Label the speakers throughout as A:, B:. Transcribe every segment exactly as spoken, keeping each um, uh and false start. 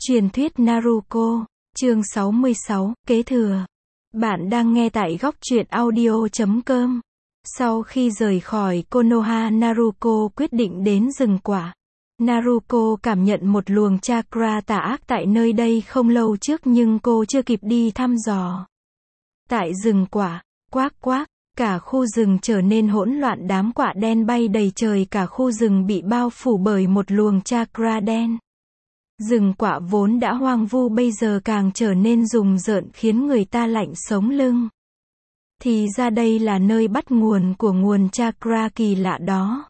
A: Truyền thuyết Naruto, chương sáu mươi sáu, kế thừa. Bạn đang nghe tại góc truyện audio chấm com. Sau khi rời khỏi Konoha, Naruto quyết định đến rừng quả. Naruto cảm nhận một luồng chakra tà ác tại nơi đây không lâu trước nhưng cô chưa kịp đi thăm dò. Tại rừng quả, quác quác, cả khu rừng trở nên hỗn loạn, đám quạ đen bay đầy trời, cả khu rừng bị bao phủ bởi một luồng chakra đen. Rừng quả vốn đã hoang vu bây giờ càng trở nên rùng rợn khiến người ta lạnh sống lưng. Thì ra đây là nơi bắt nguồn của nguồn chakra kỳ lạ đó.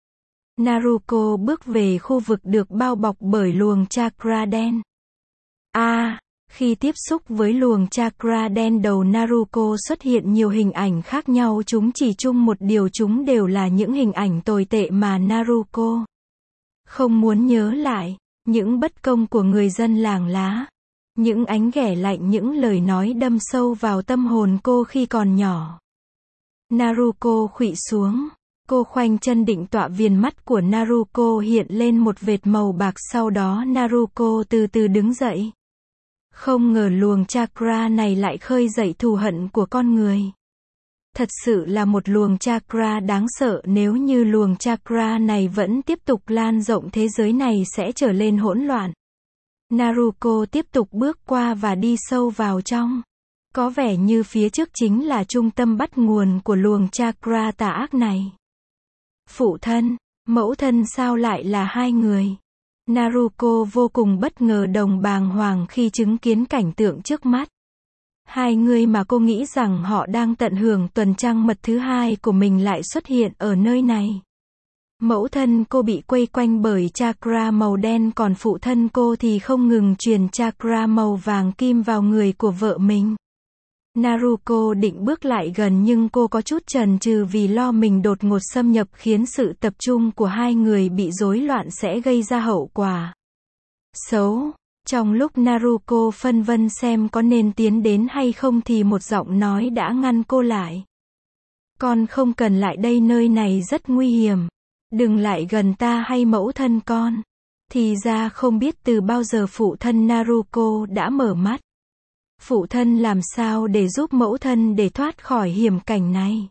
A: Naruto bước về khu vực được bao bọc bởi luồng chakra đen. A, à, khi tiếp xúc với luồng chakra đen, đầu Naruto xuất hiện nhiều hình ảnh khác nhau, chúng chỉ chung một điều, chúng đều là những hình ảnh tồi tệ mà Naruto không muốn nhớ lại. Những bất công của người dân làng lá, những ánh ghẻ lạnh, những lời nói đâm sâu vào tâm hồn cô khi còn nhỏ. Naruto khuỵu xuống, cô khoanh chân định tọa, viền mắt của Naruto hiện lên một vệt màu bạc, sau đó Naruto từ từ đứng dậy. Không ngờ luồng chakra này lại khơi dậy thù hận của con người. Thật sự là một luồng chakra đáng sợ, nếu như luồng chakra này vẫn tiếp tục lan rộng, thế giới này sẽ trở nên hỗn loạn. Naruto tiếp tục bước qua và đi sâu vào trong. Có vẻ như phía trước chính là trung tâm bắt nguồn của luồng chakra tà ác này. Phụ thân, mẫu thân sao lại là hai người? Naruto vô cùng bất ngờ, đồng bàng hoàng khi chứng kiến cảnh tượng trước mắt. Hai người mà cô nghĩ rằng họ đang tận hưởng tuần trăng mật thứ hai của mình lại xuất hiện ở nơi này. Mẫu thân cô bị quây quanh bởi chakra màu đen, còn phụ thân cô thì không ngừng truyền chakra màu vàng kim vào người của vợ mình. Naruto định bước lại gần nhưng cô có chút chần chừ vì lo mình đột ngột xâm nhập khiến sự tập trung của hai người bị rối loạn sẽ gây ra hậu quả xấu. Trong lúc Naruto phân vân xem có nên tiến đến hay không thì một giọng nói đã ngăn cô lại. Con không cần lại đây, nơi này rất nguy hiểm. Đừng lại gần ta hay mẫu thân con. Thì ra không biết từ bao giờ phụ thân Naruto đã mở mắt. Phụ thân làm sao để giúp mẫu thân để thoát khỏi hiểm cảnh này?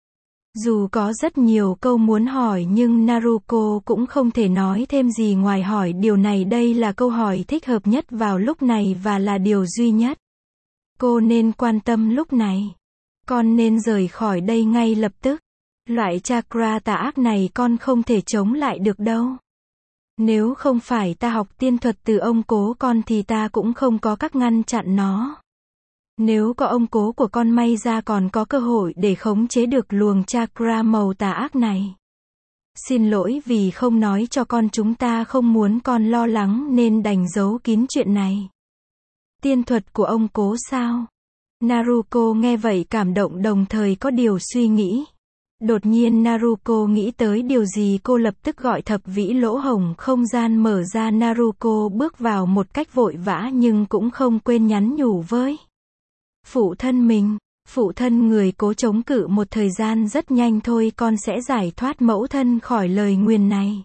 A: Dù có rất nhiều câu muốn hỏi nhưng Naruto cũng không thể nói thêm gì ngoài hỏi điều này. Đây là câu hỏi thích hợp nhất vào lúc này và là điều duy nhất cô nên quan tâm lúc này. Con nên rời khỏi đây ngay lập tức. Loại chakra tà ác này con không thể chống lại được đâu. Nếu không phải ta học tiên thuật từ ông cố con thì ta cũng không có cách ngăn chặn nó. Nếu có ông cố của con, may ra còn có cơ hội để khống chế được luồng chakra màu tà ác này. Xin lỗi vì không nói cho con, chúng ta không muốn con lo lắng nên đành giấu kín chuyện này. Tiên thuật của ông cố sao? Naruto nghe vậy cảm động, đồng thời có điều suy nghĩ. Đột nhiên Naruto nghĩ tới điều gì, cô lập tức gọi thập vĩ lỗ hổng, không gian mở ra. Naruto bước vào một cách vội vã nhưng cũng không quên nhắn nhủ với phụ thân mình. Phụ thân, người cố chống cự một thời gian rất nhanh thôi, con sẽ giải thoát mẫu thân khỏi lời nguyền này.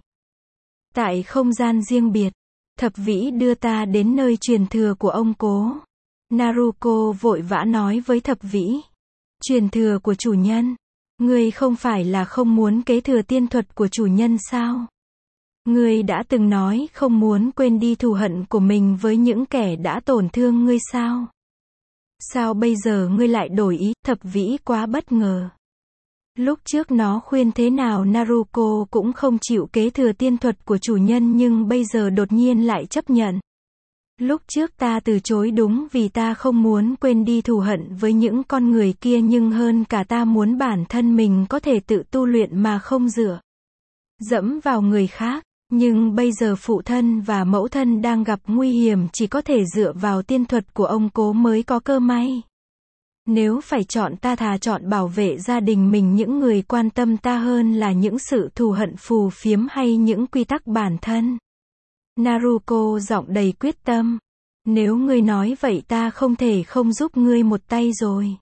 A: Tại không gian riêng biệt, thập vĩ đưa ta đến nơi truyền thừa của ông cố. Naruto vội vã nói với thập vĩ. Truyền thừa của chủ nhân? Ngươi không phải là không muốn kế thừa tiên thuật của chủ nhân sao? Ngươi đã từng nói không muốn quên đi thù hận của mình với những kẻ đã tổn thương ngươi sao? Sao bây giờ ngươi lại đổi ý? Thập vĩ quá bất ngờ. Lúc trước nó khuyên thế nào Naruto cũng không chịu kế thừa tiên thuật của chủ nhân, nhưng bây giờ đột nhiên lại chấp nhận. Lúc trước ta từ chối đúng vì ta không muốn quên đi thù hận với những con người kia, nhưng hơn cả ta muốn bản thân mình có thể tự tu luyện mà không dựa dẫm vào người khác. Nhưng bây giờ phụ thân và mẫu thân đang gặp nguy hiểm, chỉ có thể dựa vào tiên thuật của ông cố mới có cơ may. Nếu phải chọn, ta thà chọn bảo vệ gia đình mình, những người quan tâm ta, hơn là những sự thù hận phù phiếm hay những quy tắc bản thân. Naruto giọng đầy quyết tâm. Nếu ngươi nói vậy ta không thể không giúp ngươi một tay rồi.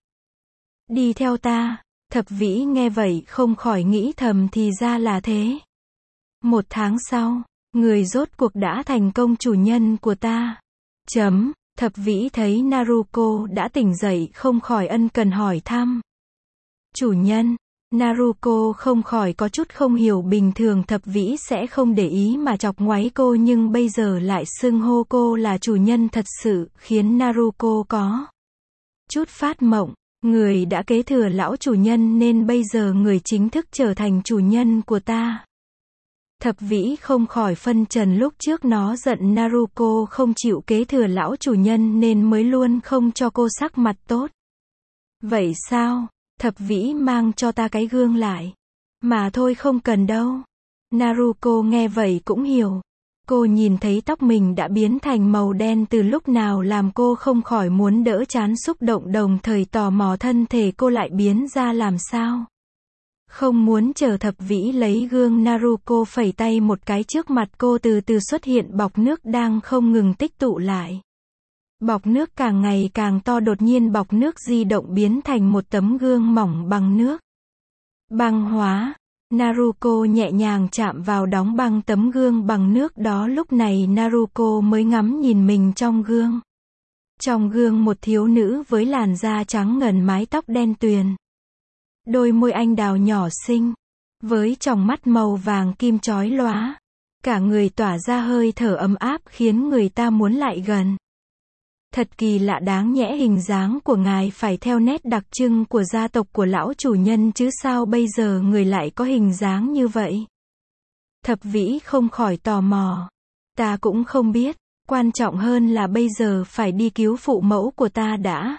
A: Đi theo ta. Thập vĩ nghe vậy không khỏi nghĩ thầm, thì ra là thế. Một tháng sau, người rốt cuộc đã thành công chủ nhân của ta. Chấm, Thập Vĩ thấy Naruko đã tỉnh dậy không khỏi ân cần hỏi thăm. Chủ nhân, Naruko không khỏi có chút không hiểu, bình thường Thập Vĩ sẽ không để ý mà chọc ngoáy cô nhưng bây giờ lại xưng hô cô là chủ nhân thật sự, khiến Naruko có chút phát mộng. Người đã kế thừa lão chủ nhân nên bây giờ người chính thức trở thành chủ nhân của ta. Thập Vĩ không khỏi phân trần, lúc trước nó giận Naruko không chịu kế thừa lão chủ nhân nên mới luôn không cho cô sắc mặt tốt. Vậy sao? Thập Vĩ mang cho ta cái gương lại. Mà thôi không cần đâu. Naruko nghe vậy cũng hiểu. Cô nhìn thấy tóc mình đã biến thành màu đen từ lúc nào làm cô không khỏi muốn đỡ chán xúc động, đồng thời tò mò thân thể cô lại biến ra làm sao. Không muốn chờ Thập Vĩ lấy gương, Naruko phẩy tay một cái, trước mặt cô từ từ xuất hiện bọc nước đang không ngừng tích tụ lại. Bọc nước càng ngày càng to, đột nhiên bọc nước di động biến thành một tấm gương mỏng bằng nước. Băng hóa. Naruko nhẹ nhàng chạm vào đóng băng tấm gương bằng nước đó, lúc này Naruko mới ngắm nhìn mình trong gương. Trong gương một thiếu nữ với làn da trắng ngần, mái tóc đen tuyền. Đôi môi anh đào nhỏ xinh. Với tròng mắt màu vàng kim chói lóa. Cả người tỏa ra hơi thở ấm áp khiến người ta muốn lại gần. Thật kỳ lạ, đáng nhẽ hình dáng của ngài phải theo nét đặc trưng của gia tộc của lão chủ nhân chứ sao bây giờ người lại có hình dáng như vậy? Thập Vĩ không khỏi tò mò. Ta cũng không biết, quan trọng hơn là bây giờ phải đi cứu phụ mẫu của ta đã.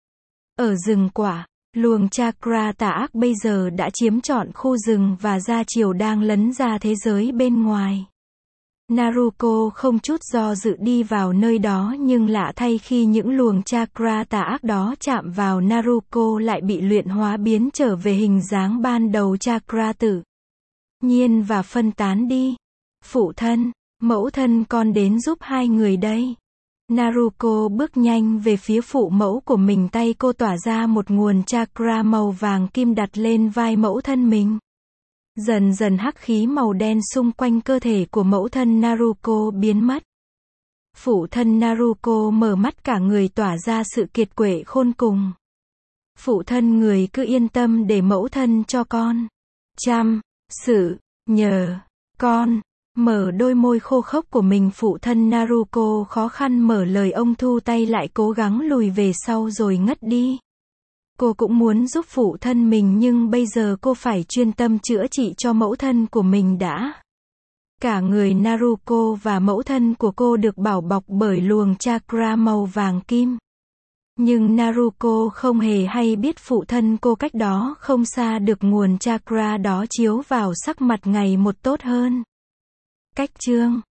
A: Ở rừng quả, luồng chakra tà ác bây giờ đã chiếm trọn khu rừng và gia triều đang lấn ra thế giới bên ngoài. Naruko không chút do dự đi vào nơi đó, nhưng lạ thay khi những luồng chakra tà ác đó chạm vào Naruko lại bị luyện hóa biến trở về hình dáng ban đầu, chakra tự nhiên và phân tán đi. Phụ thân, mẫu thân, con đến giúp hai người đây. Naruko bước nhanh về phía phụ mẫu của mình, tay cô tỏa ra một nguồn chakra màu vàng kim đặt lên vai mẫu thân mình. Dần dần hắc khí màu đen xung quanh cơ thể của mẫu thân Naruko biến mất. Phụ thân Naruko mở mắt, cả người tỏa ra sự kiệt quệ khôn cùng. Phụ thân, người cứ yên tâm để mẫu thân cho con chăm sự nhờ con. Mở đôi môi khô khốc của mình, phụ thân Naruko khó khăn mở lời, ông thu tay lại cố gắng lùi về sau rồi ngất đi. Cô cũng muốn giúp phụ thân mình nhưng bây giờ cô phải chuyên tâm chữa trị cho mẫu thân của mình đã. Cả người Naruko và mẫu thân của cô được bảo bọc bởi luồng chakra màu vàng kim. Nhưng Naruko không hề hay biết phụ thân cô cách đó không xa được nguồn chakra đó chiếu vào, sắc mặt ngày một tốt hơn. Cách chương